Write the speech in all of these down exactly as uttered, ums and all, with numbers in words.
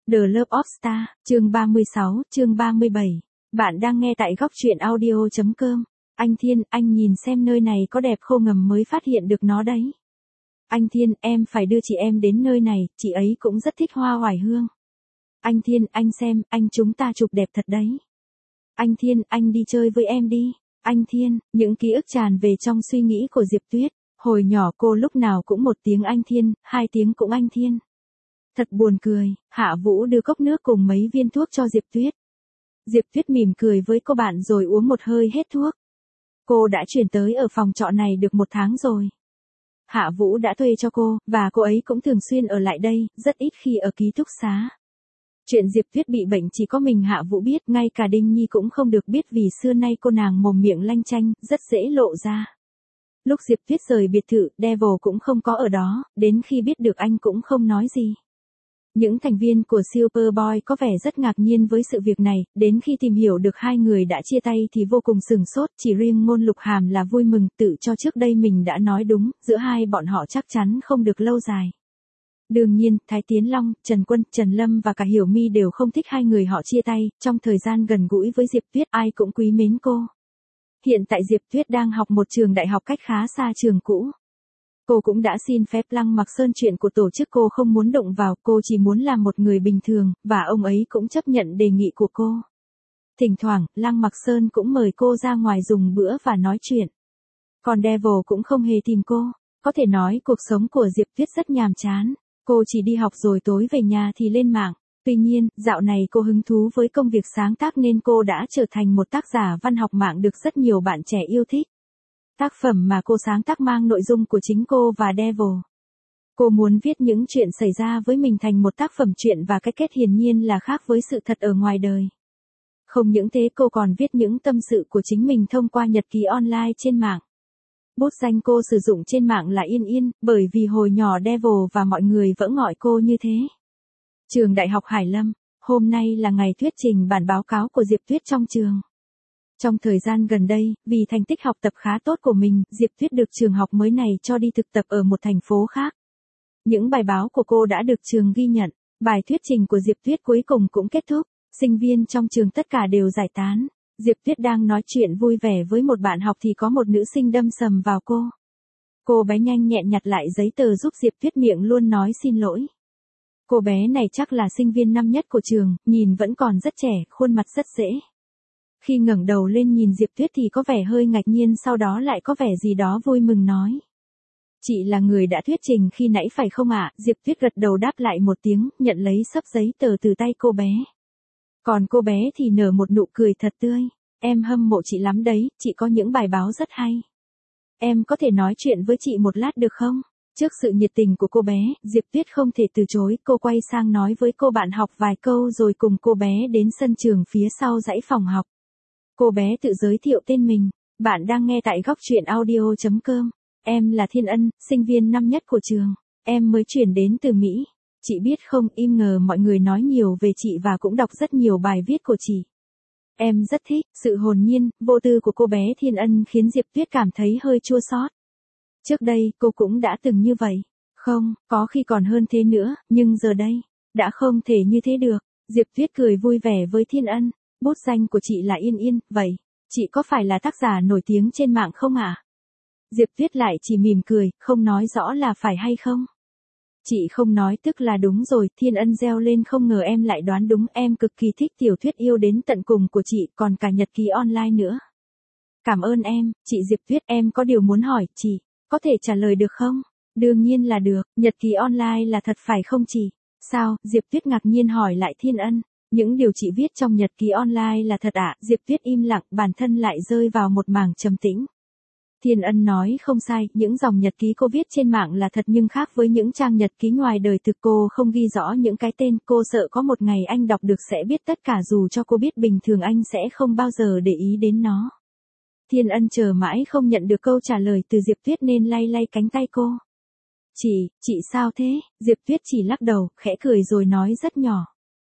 The Love of Star, chương ba mươi sáu, chương ba mươi bảy. Bạn đang nghe tại góc truyện audio chấm com. Anh Thiên, anh nhìn xem nơi này có đẹp không, ngầm mới phát hiện được nó đấy. Anh Thiên, em phải đưa chị em đến nơi này, chị ấy cũng rất thích hoa oải hương. Anh Thiên, anh xem, anh chúng ta chụp đẹp thật đấy. Anh Thiên, anh đi chơi với em đi. Anh Thiên, những ký ức tràn về trong suy nghĩ của Diệp Tuyết. Hồi nhỏ cô lúc nào cũng một tiếng anh Thiên, hai tiếng cũng anh Thiên. Thật buồn cười, Hạ Vũ đưa cốc nước cùng mấy viên thuốc cho Diệp Tuyết. Diệp Tuyết mỉm cười với cô bạn rồi uống một hơi hết thuốc. Cô đã chuyển tới ở phòng trọ này được một tháng rồi. Hạ Vũ đã thuê cho cô, và cô ấy cũng thường xuyên ở lại đây, rất ít khi ở ký túc xá. Chuyện Diệp Tuyết bị bệnh chỉ có mình Hạ Vũ biết, ngay cả Đinh Nhi cũng không được biết vì xưa nay cô nàng mồm miệng lanh chanh, rất dễ lộ ra. Lúc Diệp Tuyết rời biệt thự, Devil cũng không có ở đó, đến khi biết được anh cũng không nói gì. Những thành viên của Superboy có vẻ rất ngạc nhiên với sự việc này, đến khi tìm hiểu được hai người đã chia tay thì vô cùng sửng sốt, chỉ riêng Ngôn Lục Hàm là vui mừng, tự cho trước đây mình đã nói đúng, giữa hai bọn họ chắc chắn không được lâu dài. Đương nhiên, Thái Tiến Long, Trần Quân, Trần Lâm và cả Hiểu My đều không thích hai người họ chia tay, trong thời gian gần gũi với Diệp Tuyết ai cũng quý mến cô. Hiện tại Diệp Tuyết đang học một trường đại học cách khá xa trường cũ. Cô cũng đã xin phép Lăng Mặc Sơn, chuyện của tổ chức cô không muốn động vào, cô chỉ muốn làm một người bình thường, và ông ấy cũng chấp nhận đề nghị của cô. Thỉnh thoảng, Lăng Mặc Sơn cũng mời cô ra ngoài dùng bữa và nói chuyện. Còn Devil cũng không hề tìm cô. Có thể nói cuộc sống của Diệp Tuyết rất nhàm chán. Cô chỉ đi học rồi tối về nhà thì lên mạng. Tuy nhiên, dạo này cô hứng thú với công việc sáng tác nên cô đã trở thành một tác giả văn học mạng được rất nhiều bạn trẻ yêu thích. Tác phẩm mà cô sáng tác mang nội dung của chính cô và Devil. Cô muốn viết những chuyện xảy ra với mình thành một tác phẩm truyện và cái kết hiển nhiên là khác với sự thật ở ngoài đời. Không những thế, cô còn viết những tâm sự của chính mình thông qua nhật ký online trên mạng. Bút danh cô sử dụng trên mạng là Yên Yên, bởi vì hồi nhỏ Devil và mọi người vẫn gọi cô như thế. Trường Đại học Hải Lâm, hôm nay là ngày thuyết trình bản báo cáo của Diệp Tuyết trong trường. Trong thời gian gần đây, vì thành tích học tập khá tốt của mình, Diệp Tuyết được trường học mới này cho đi thực tập ở một thành phố khác. Những bài báo của cô đã được trường ghi nhận. Bài thuyết trình của Diệp Tuyết cuối cùng cũng kết thúc. Sinh viên trong trường tất cả đều giải tán. Diệp Tuyết đang nói chuyện vui vẻ với một bạn học thì có một nữ sinh đâm sầm vào cô. Cô bé nhanh nhẹn nhặt lại giấy tờ giúp Diệp Tuyết, miệng luôn nói xin lỗi. Cô bé này chắc là sinh viên năm nhất của trường, nhìn vẫn còn rất trẻ, khuôn mặt rất dễ. Khi ngẩng đầu lên nhìn Diệp Tuyết thì có vẻ hơi ngạc nhiên, sau đó lại có vẻ gì đó vui mừng nói. Chị là người đã thuyết trình khi nãy phải không ạ? Diệp Tuyết gật đầu đáp lại một tiếng, nhận lấy xấp giấy tờ từ tay cô bé. Còn cô bé thì nở một nụ cười thật tươi. Em hâm mộ chị lắm đấy, chị có những bài báo rất hay. Em có thể nói chuyện với chị một lát được không? Trước sự nhiệt tình của cô bé, Diệp Tuyết không thể từ chối, cô quay sang nói với cô bạn học vài câu rồi cùng cô bé đến sân trường phía sau dãy phòng học. Cô bé tự giới thiệu tên mình. Bạn đang nghe tại góc truyện audio chấm com. Em là Thiên Ân, sinh viên năm nhất của trường. Em mới chuyển đến từ Mỹ. Chị biết không, im ngờ mọi người nói nhiều về chị và cũng đọc rất nhiều bài viết của chị. Em rất thích, sự hồn nhiên, vô tư của cô bé Thiên Ân khiến Diệp Tuyết cảm thấy hơi chua xót. Trước đây, cô cũng đã từng như vậy. Không, có khi còn hơn thế nữa, nhưng giờ đây, đã không thể như thế được. Diệp Tuyết cười vui vẻ với Thiên Ân. Bút danh của chị là Yên Yên, vậy, chị có phải là tác giả nổi tiếng trên mạng không ạ? À? Diệp Tuyết lại chỉ mỉm cười, không nói rõ là phải hay không. Chị không nói tức là đúng rồi, Thiên Ân reo lên, không ngờ em lại đoán đúng, em cực kỳ thích tiểu thuyết yêu đến tận cùng của chị, còn cả nhật ký online nữa. Cảm ơn em, chị Diệp Tuyết, em có điều muốn hỏi, chị, có thể trả lời được không? Đương nhiên là được, nhật ký online là thật phải không chị? Sao? Diệp Tuyết ngạc nhiên hỏi lại Thiên Ân. Những điều chị viết trong nhật ký online là thật ạ? À? Diệp Tuyết im lặng, bản thân lại rơi vào một mảng trầm tĩnh. Thiên Ân nói không sai, những dòng nhật ký cô viết trên mạng là thật, nhưng khác với những trang nhật ký ngoài đời thực, cô không ghi rõ những cái tên, cô sợ có một ngày anh đọc được sẽ biết tất cả, dù cho cô biết bình thường anh sẽ không bao giờ để ý đến nó. Thiên Ân chờ mãi không nhận được câu trả lời từ Diệp Tuyết nên lay lay cánh tay cô. Chị, chị sao thế? Diệp Tuyết chỉ lắc đầu, khẽ cười rồi nói rất nhỏ.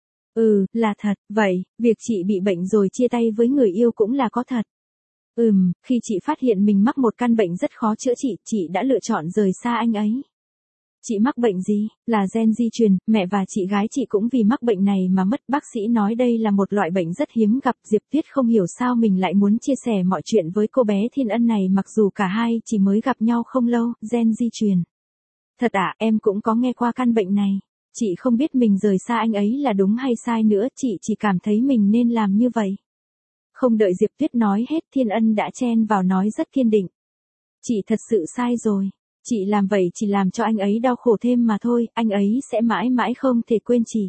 Ừ, là thật, vậy, việc chị bị bệnh rồi chia tay với người yêu cũng là có thật. Ừm, khi chị phát hiện mình mắc một căn bệnh rất khó chữa trị, chị đã lựa chọn rời xa anh ấy. Chị mắc bệnh gì? Là gen di truyền, mẹ và chị gái chị cũng vì mắc bệnh này mà mất. Bác sĩ nói đây là một loại bệnh rất hiếm gặp. Diệp Tuyết không hiểu sao mình lại muốn chia sẻ mọi chuyện với cô bé Thiên Ân này mặc dù cả hai chỉ mới gặp nhau không lâu. Gen di truyền. Thật à, em cũng có nghe qua căn bệnh này. Chị không biết mình rời xa anh ấy là đúng hay sai nữa, chị chỉ cảm thấy mình nên làm như vậy. Không đợi Diệp Tuyết nói hết, Thiên Ân đã chen vào nói rất kiên định. Chị thật sự sai rồi. Chị làm vậy chỉ làm cho anh ấy đau khổ thêm mà thôi, anh ấy sẽ mãi mãi không thể quên chị.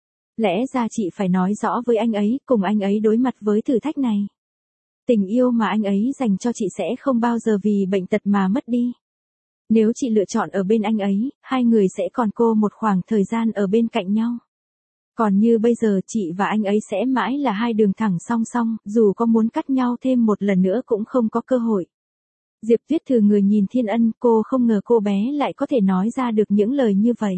Lẽ ra chị phải nói rõ với anh ấy, cùng anh ấy đối mặt với thử thách này. Tình yêu mà anh ấy dành cho chị sẽ không bao giờ vì bệnh tật mà mất đi. Nếu chị lựa chọn ở bên anh ấy, hai người sẽ còn cô một khoảng thời gian ở bên cạnh nhau. Còn như bây giờ chị và anh ấy sẽ mãi là hai đường thẳng song song, dù có muốn cắt nhau thêm một lần nữa cũng không có cơ hội. Diệp Tuyết thừ người nhìn Thiên Ân, cô không ngờ cô bé lại có thể nói ra được những lời như vậy.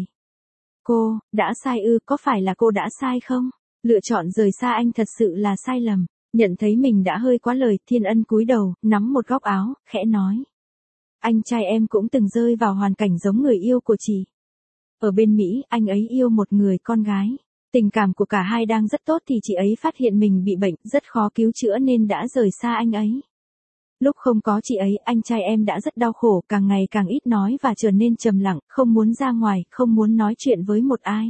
Cô, đã sai ư, có phải là cô đã sai không? Lựa chọn rời xa anh thật sự là sai lầm. Nhận thấy mình đã hơi quá lời, Thiên Ân cúi đầu, nắm một góc áo, khẽ nói. Anh trai em cũng từng rơi vào hoàn cảnh giống người yêu của chị. Ở bên Mỹ, anh ấy yêu một người con gái. Tình cảm của cả hai đang rất tốt thì chị ấy phát hiện mình bị bệnh, rất khó cứu chữa nên đã rời xa anh ấy. Lúc không có chị ấy, anh trai em đã rất đau khổ, càng ngày càng ít nói và trở nên trầm lặng, không muốn ra ngoài, không muốn nói chuyện với một ai.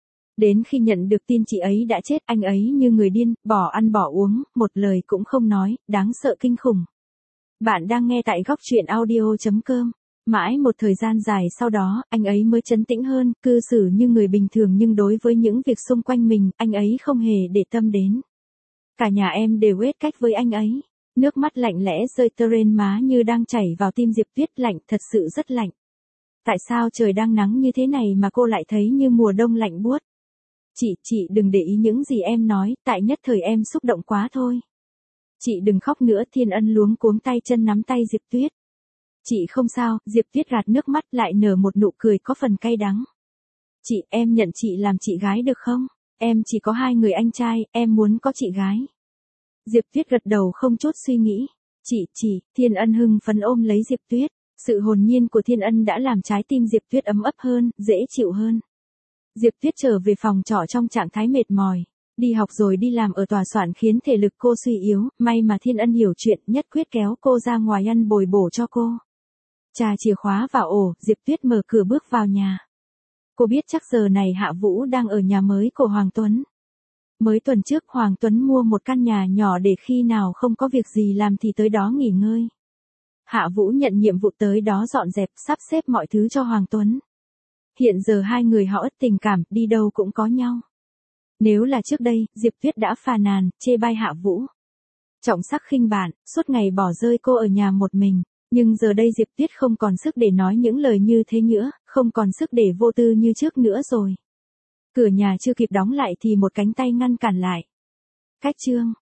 Đến khi nhận được tin chị ấy đã chết, anh ấy như người điên, bỏ ăn bỏ uống, một lời cũng không nói, đáng sợ kinh khủng. Bạn đang nghe tại góc truyện audio chấm com. Mãi một thời gian dài sau đó, anh ấy mới trấn tĩnh hơn, cư xử như người bình thường nhưng đối với những việc xung quanh mình, anh ấy không hề để tâm đến. Cả nhà em đều hết cách với anh ấy. Nước mắt lạnh lẽ rơi trên má như đang chảy vào tim Diệp Tuyết, lạnh, thật sự rất lạnh. Tại sao trời đang nắng như thế này mà cô lại thấy như mùa đông lạnh buốt? Chị, chị đừng để ý những gì em nói, tại nhất thời em xúc động quá thôi. Chị đừng khóc nữa, Thiên Ân luống cuống tay chân nắm tay Diệp Tuyết. Chị không sao, Diệp Tuyết gạt nước mắt lại nở một nụ cười có phần cay đắng. Chị, em nhận chị làm chị gái được không? Em chỉ có hai người anh trai, em muốn có chị gái. Diệp Tuyết gật đầu không chút suy nghĩ. Chị, chị, Thiên Ân hưng phấn ôm lấy Diệp Tuyết. Sự hồn nhiên của Thiên Ân đã làm trái tim Diệp Tuyết ấm ấp hơn, dễ chịu hơn. Diệp Tuyết trở về phòng trọ trong trạng thái mệt mỏi. Đi học rồi đi làm ở tòa soạn khiến thể lực cô suy yếu, may mà Thiên Ân hiểu chuyện, nhất quyết kéo cô ra ngoài ăn bồi bổ cho cô. Trà chìa khóa vào ổ, Diệp Tuyết mở cửa bước vào nhà. Cô biết chắc giờ này Hạ Vũ đang ở nhà mới của Hoàng Tuấn. Mới tuần trước Hoàng Tuấn mua một căn nhà nhỏ để khi nào không có việc gì làm thì tới đó nghỉ ngơi. Hạ Vũ nhận nhiệm vụ tới đó dọn dẹp, sắp xếp mọi thứ cho Hoàng Tuấn. Hiện giờ hai người họ ất tình cảm, đi đâu cũng có nhau. Nếu là trước đây, Diệp Tuyết đã phàn nàn, chê bai Hạ Vũ. Trọng sắc khinh bạn, suốt ngày bỏ rơi cô ở nhà một mình. Nhưng giờ đây Diệp Tuyết không còn sức để nói những lời như thế nữa, không còn sức để vô tư như trước nữa rồi. Cửa nhà chưa kịp đóng lại thì một cánh tay ngăn cản lại. Cách chương.